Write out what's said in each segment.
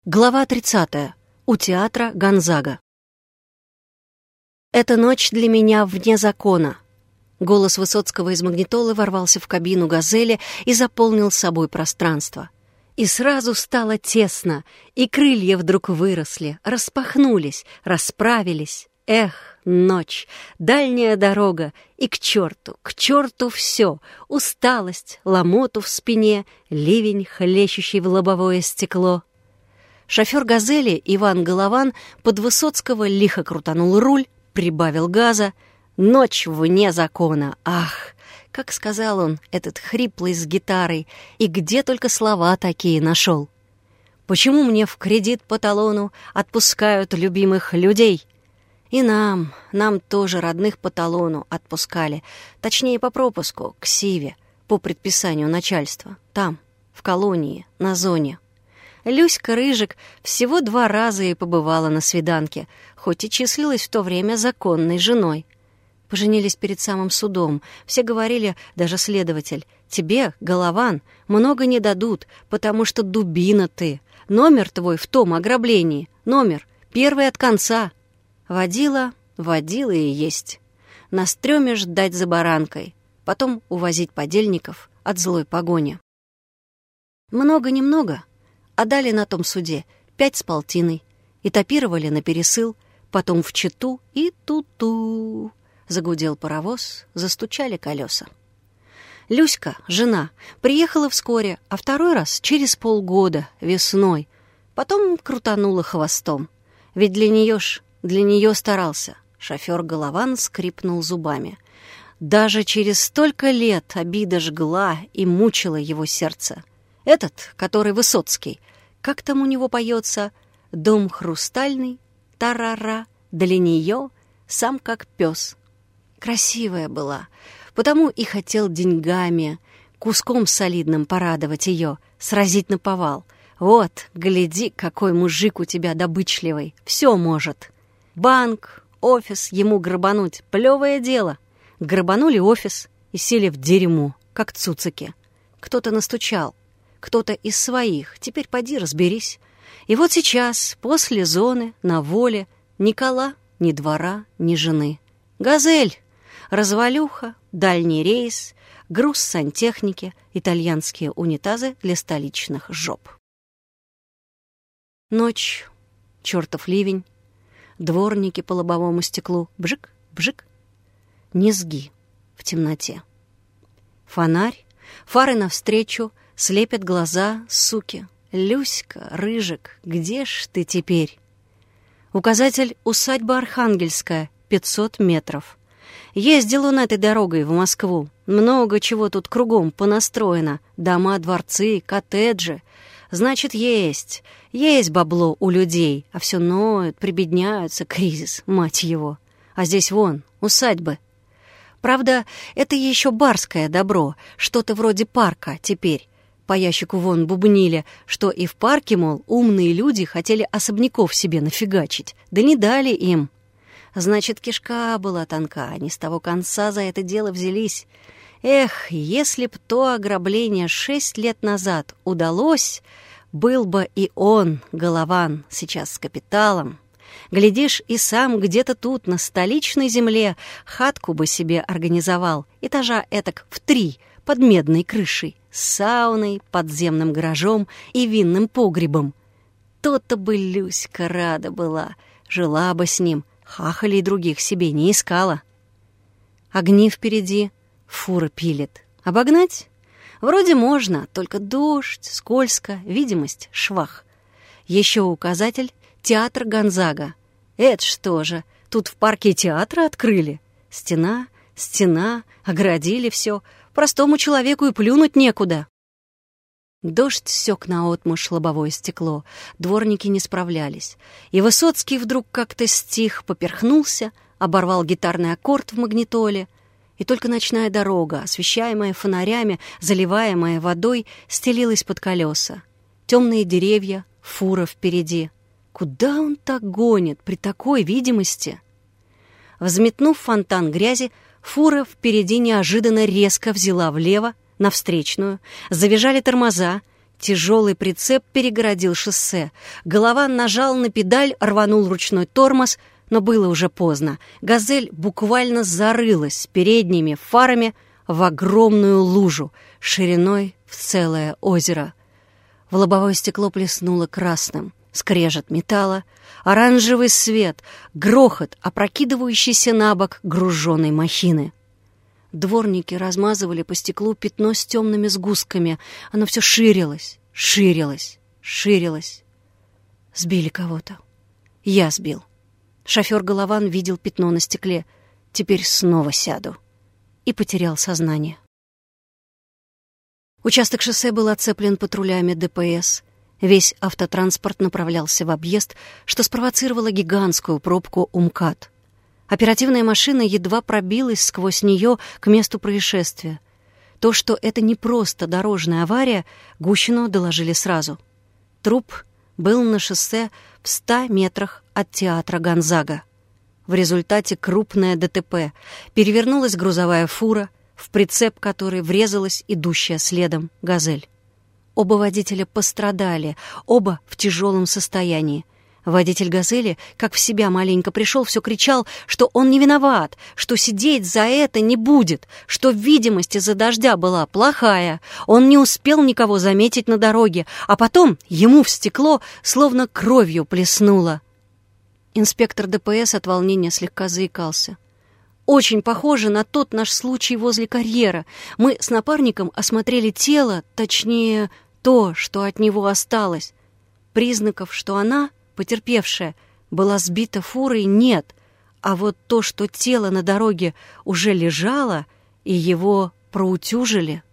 Глава 30. У театра Гонзага. «Эта ночь для меня вне закона». Голос Высоцкого из магнитолы ворвался в кабину «Газели» и заполнил собой пространство. И сразу стало тесно, и крылья вдруг выросли, распахнулись, расправились. Эх, ночь, дальняя дорога, и к черту все. Усталость, ломоту в спине, ливень, хлещущий в лобовое стекло. Шофер «Газели» Иван Голован под Высоцкого лихо крутанул руль, прибавил газа. Ночь вне закона. Ах, как сказал он, этот хриплый с гитарой, и где только слова такие нашел. Почему мне в кредит по талону отпускают любимых людей? И нам тоже родных по талону отпускали, точнее по пропуску, к Сиве, по предписанию начальства, там, в колонии, на зоне. Люська Рыжик всего 2 раза и побывала на свиданке, хоть и числилась в то время законной женой. Поженились перед самым судом. Все говорили, даже следователь: «Тебе, Голован, много не дадут, потому что дубина ты. Номер твой в том ограблении. Номер, первый от конца». Водила и есть. На стреме ждать за баранкой. Потом увозить подельников от злой погони. Много-немного. А дали на том суде 5 с полтиной. Этапировали на пересыл, потом в Читу и ту-ту. Загудел паровоз, застучали колеса. Люська, жена, приехала вскоре, а 2-й раз через полгода, весной. Потом крутанула хвостом. Ведь для нее старался. Шофер Голован скрипнул зубами. Даже через столько лет обида жгла и мучила его сердце. Этот, который Высоцкий, как там у него поется: «Дом хрустальный, тарара, для нее сам как пес». Красивая была, потому и хотел деньгами, куском солидным порадовать ее, сразить наповал. Вот, гляди, какой мужик у тебя добычливый, все может. Банк, офис ему грабануть — плевое дело. Грабанули офис и сели в дерьмо, как цуцики. Кто-то настучал. Кто-то из своих, теперь поди разберись. И вот сейчас, после зоны, на воле, ни кола, ни двора, ни жены. «Газель», развалюха, дальний рейс, груз сантехники, итальянские унитазы для столичных жоп. Ночь, чертов ливень, дворники по лобовому стеклу, бжик, бжик, низги в темноте. Фонарь, фары навстречу, слепят глаза, суки. Люська, Рыжик, где ж ты теперь? Указатель «Усадьба Архангельская», 500 метров. Ездил он этой дорогой в Москву. Много чего тут кругом понастроено. Дома, дворцы, коттеджи. Значит, есть бабло у людей, а все ноют, прибедняются, кризис, мать его. А здесь вон, усадьбы. Правда, это еще барское добро, что-то вроде парка теперь. По ящику вон бубнили, что и в парке, мол, умные люди хотели особняков себе нафигачить, да не дали им. Значит, кишка была тонка, они с того конца за это дело взялись. Эх, если б то ограбление 6 лет назад удалось, был бы и он, Голован, сейчас с капиталом. Глядишь, и сам где-то тут, на столичной земле, хатку бы себе организовал, этажа этак в 3, под медной крышей, с сауной, подземным гаражом и винным погребом. То-то бы Люська рада была, жила бы с ним, хахалей других себе не искала. Огни впереди, фура пилит. Обогнать? Вроде можно, только дождь, скользко, видимость швах. Еще указатель «Театр Гонзага». Это что же, тут в парке театра открыли? Стена, оградили все. Простому человеку и плюнуть некуда. Дождь сёк наотмашь лобовое стекло. Дворники не справлялись. И Высоцкий вдруг как-то стих, поперхнулся, оборвал гитарный аккорд в магнитоле. И только ночная дорога, освещаемая фонарями, заливаемая водой, стелилась под колеса. Темные деревья, фура впереди. Куда он так гонит при такой видимости? Взметнув фонтан грязи, фура впереди неожиданно резко взяла влево, на встречную, завизжали тормоза, Тяжелый прицеп перегородил шоссе. Голован нажал на педаль, рванул ручной тормоз, но было уже поздно. «Газель» буквально зарылась передними фарами в огромную лужу, шириной в целое озеро. В лобовое стекло плеснуло красным. Скрежет металла, оранжевый свет, грохот, опрокидывающийся на бок груженной махины. Дворники размазывали по стеклу пятно с темными сгустками. Оно все ширилось, ширилось, ширилось. Сбили кого-то. Я сбил. Шофер Голован видел пятно на стекле. Теперь снова сяду. И потерял сознание. Участок шоссе был оцеплен патрулями ДПС. Весь автотранспорт направлялся в объезд, что спровоцировало гигантскую пробку у МКАД. Оперативная машина едва пробилась сквозь нее к месту происшествия. То, что это не просто дорожная авария, Гущину доложили сразу. Труп был на шоссе в 100 метрах от театра Гонзага. В результате крупное ДТП. Перевернулась грузовая фура, в прицеп которой врезалась идущая следом «Газель». Оба водителя пострадали, оба в тяжелом состоянии. Водитель «Газели», как в себя маленько пришел, все кричал, что он не виноват, что сидеть за это не будет, что видимость из-за дождя была плохая, он не успел никого заметить на дороге, а потом ему в стекло словно кровью плеснуло. Инспектор ДПС от волнения слегка заикался. «Очень похоже на тот наш случай возле карьера. Мы с напарником осмотрели тело, точнее, то, что от него осталось. Признаков, что она, потерпевшая, была сбита фурой, нет, а вот то, что тело на дороге уже лежало, и его проутюжили».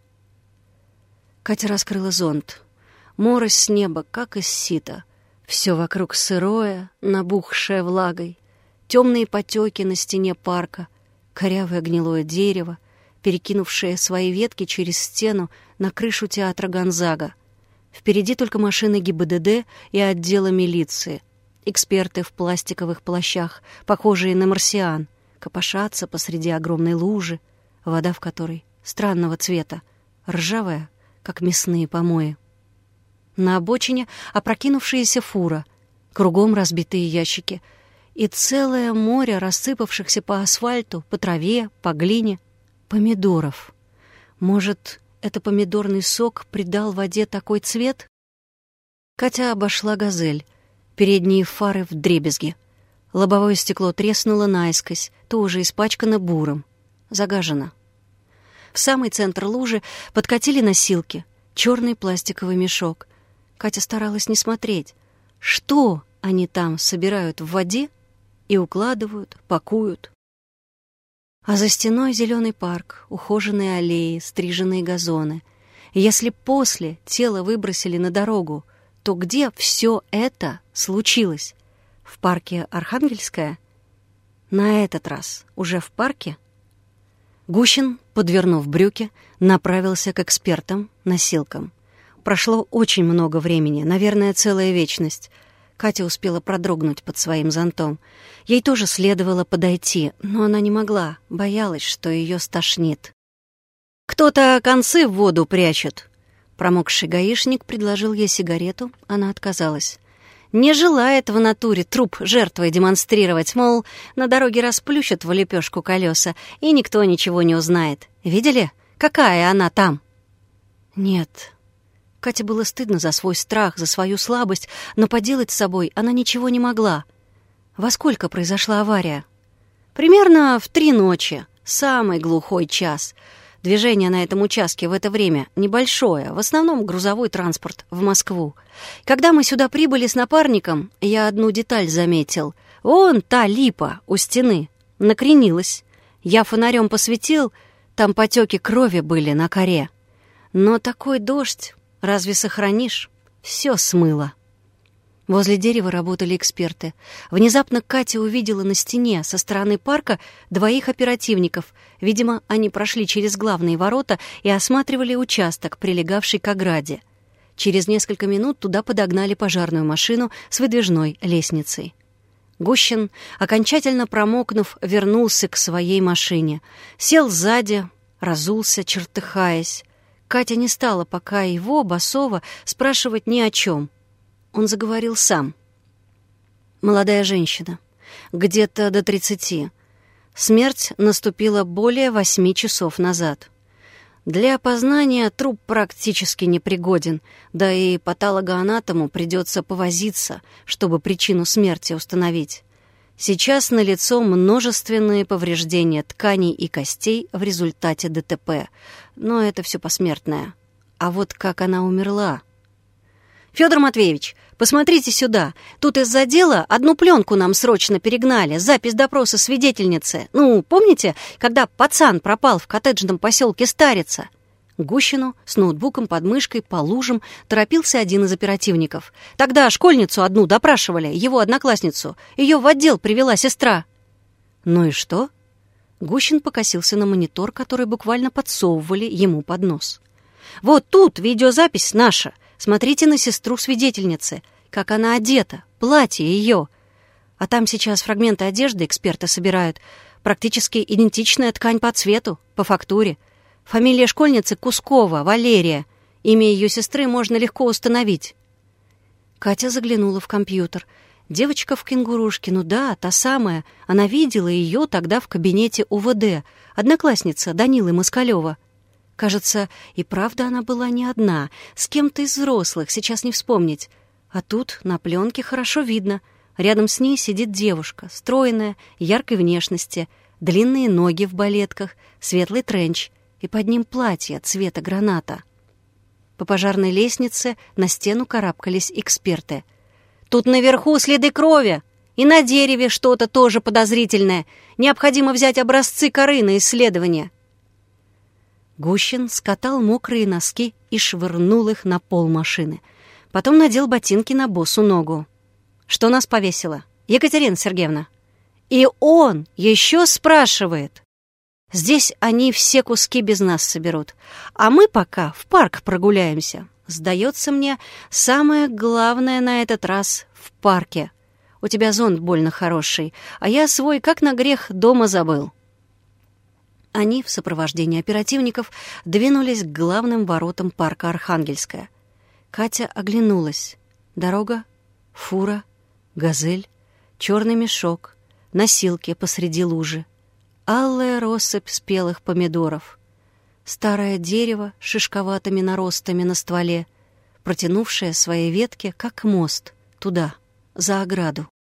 Катя раскрыла зонт. Морось с неба, как из сита. Все вокруг сырое, набухшее влагой. Темные потеки на стене парка, корявое гнилое дерево, перекинувшее свои ветки через стену на крышу театра Гонзага. Впереди только машины ГИБДД и отдела милиции. Эксперты в пластиковых плащах, похожие на марсиан, копошатся посреди огромной лужи, вода в которой странного цвета, ржавая, как мясные помои. На обочине опрокинувшаяся фура, кругом разбитые ящики и целое море рассыпавшихся по асфальту, по траве, по глине помидоров. Может, это помидорный сок придал воде такой цвет? Катя обошла «Газель», передние фары вдребезги. Лобовое стекло треснуло наискось, тоже испачкано буром, загажено. В самый центр лужи подкатили носилки, черный пластиковый мешок. Катя старалась не смотреть, что они там собирают в воде и укладывают, пакуют. А за стеной зеленый парк, ухоженные аллеи, стриженные газоны. Если после тело выбросили на дорогу, то где все это случилось? В парке Архангельская? На этот раз уже в парке? Гущин, подвернув брюки, направился к экспертам, носилкам. Прошло очень много времени, наверное, целая вечность. Катя успела продрогнуть под своим зонтом. Ей тоже следовало подойти, но она не могла, боялась, что ее стошнит. «Кто-то концы в воду прячет!» Промокший гаишник предложил ей сигарету, она отказалась. Не желает в натуре труп жертвой демонстрировать, мол, на дороге расплющат в лепешку колеса, и никто ничего не узнает. Видели, какая она там? Нет. Кате было стыдно за свой страх, за свою слабость, но поделать с собой она ничего не могла. Во сколько произошла авария? Примерно в 3 ночи, самый глухой час. Движение на этом участке в это время небольшое, в основном грузовой транспорт в Москву. Когда мы сюда прибыли с напарником, я одну деталь заметил. Вон та липа у стены накренилась. Я фонарем посветил, там потеки крови были на коре. Но такой дождь, разве сохранишь? Все смыло. Возле дерева работали эксперты. Внезапно Катя увидела на стене со стороны парка 2 оперативников. Видимо, они прошли через главные ворота и осматривали участок, прилегавший к ограде. Через несколько минут туда подогнали пожарную машину с выдвижной лестницей. Гущин, окончательно промокнув, вернулся к своей машине. Сел сзади, разулся, чертыхаясь. Катя не стала пока его, Басова, спрашивать ни о чем. Он заговорил сам. Молодая женщина, где-то до 30. Смерть наступила более 8 часов назад. Для опознания труп практически непригоден, да и патологоанатому придется повозиться, чтобы причину смерти установить. Сейчас налицо множественные повреждения тканей и костей в результате ДТП, но это все посмертное. А вот как она умерла? «Федор Матвеевич, посмотрите сюда. Тут из-за дела одну пленку нам срочно перегнали, запись допроса свидетельницы. Ну, помните, когда пацан пропал в коттеджном поселке Старица?» Гущину с ноутбуком под мышкой по лужам торопился один из оперативников. «Тогда школьницу одну допрашивали, его одноклассницу. Ее в отдел привела сестра». «Ну и что?» Гущин покосился на монитор, который буквально подсовывали ему под нос. «Вот тут видеозапись наша. Смотрите на сестру свидетельницы, как она одета, платье ее. А там сейчас фрагменты одежды эксперты собирают. Практически идентичная ткань по цвету, по фактуре. Фамилия школьницы Кускова, Валерия. Имя ее сестры можно легко установить». Катя заглянула в компьютер. Девочка в кенгурушке, ну да, та самая. Она видела ее тогда в кабинете УВД, одноклассница Данилы Москалева. Кажется, и правда она была не одна, с кем-то из взрослых, сейчас не вспомнить. А тут на пленке хорошо видно. Рядом с ней сидит девушка, стройная, яркой внешности, длинные ноги в балетках, светлый тренч и под ним платье цвета граната. По пожарной лестнице на стену карабкались эксперты. «Тут наверху следы крови, и на дереве что-то тоже подозрительное. Необходимо взять образцы коры на исследование». Гущин скатал мокрые носки и швырнул их на пол машины. Потом надел ботинки на босу ногу. «Что нас повесило, Екатерина Сергеевна?» И он еще спрашивает. «Здесь они все куски без нас соберут, а мы пока в парк прогуляемся. Сдается мне, самое главное на этот раз в парке. У тебя зонт больно хороший, а я свой, как на грех, дома забыл». Они в сопровождении оперативников двинулись к главным воротам парка Архангельская. Катя оглянулась. Дорога, фура, газель, черный мешок, носилки посреди лужи, алая россыпь спелых помидоров, старое дерево с шишковатыми наростами на стволе, протянувшее свои ветки, как мост, туда, за ограду.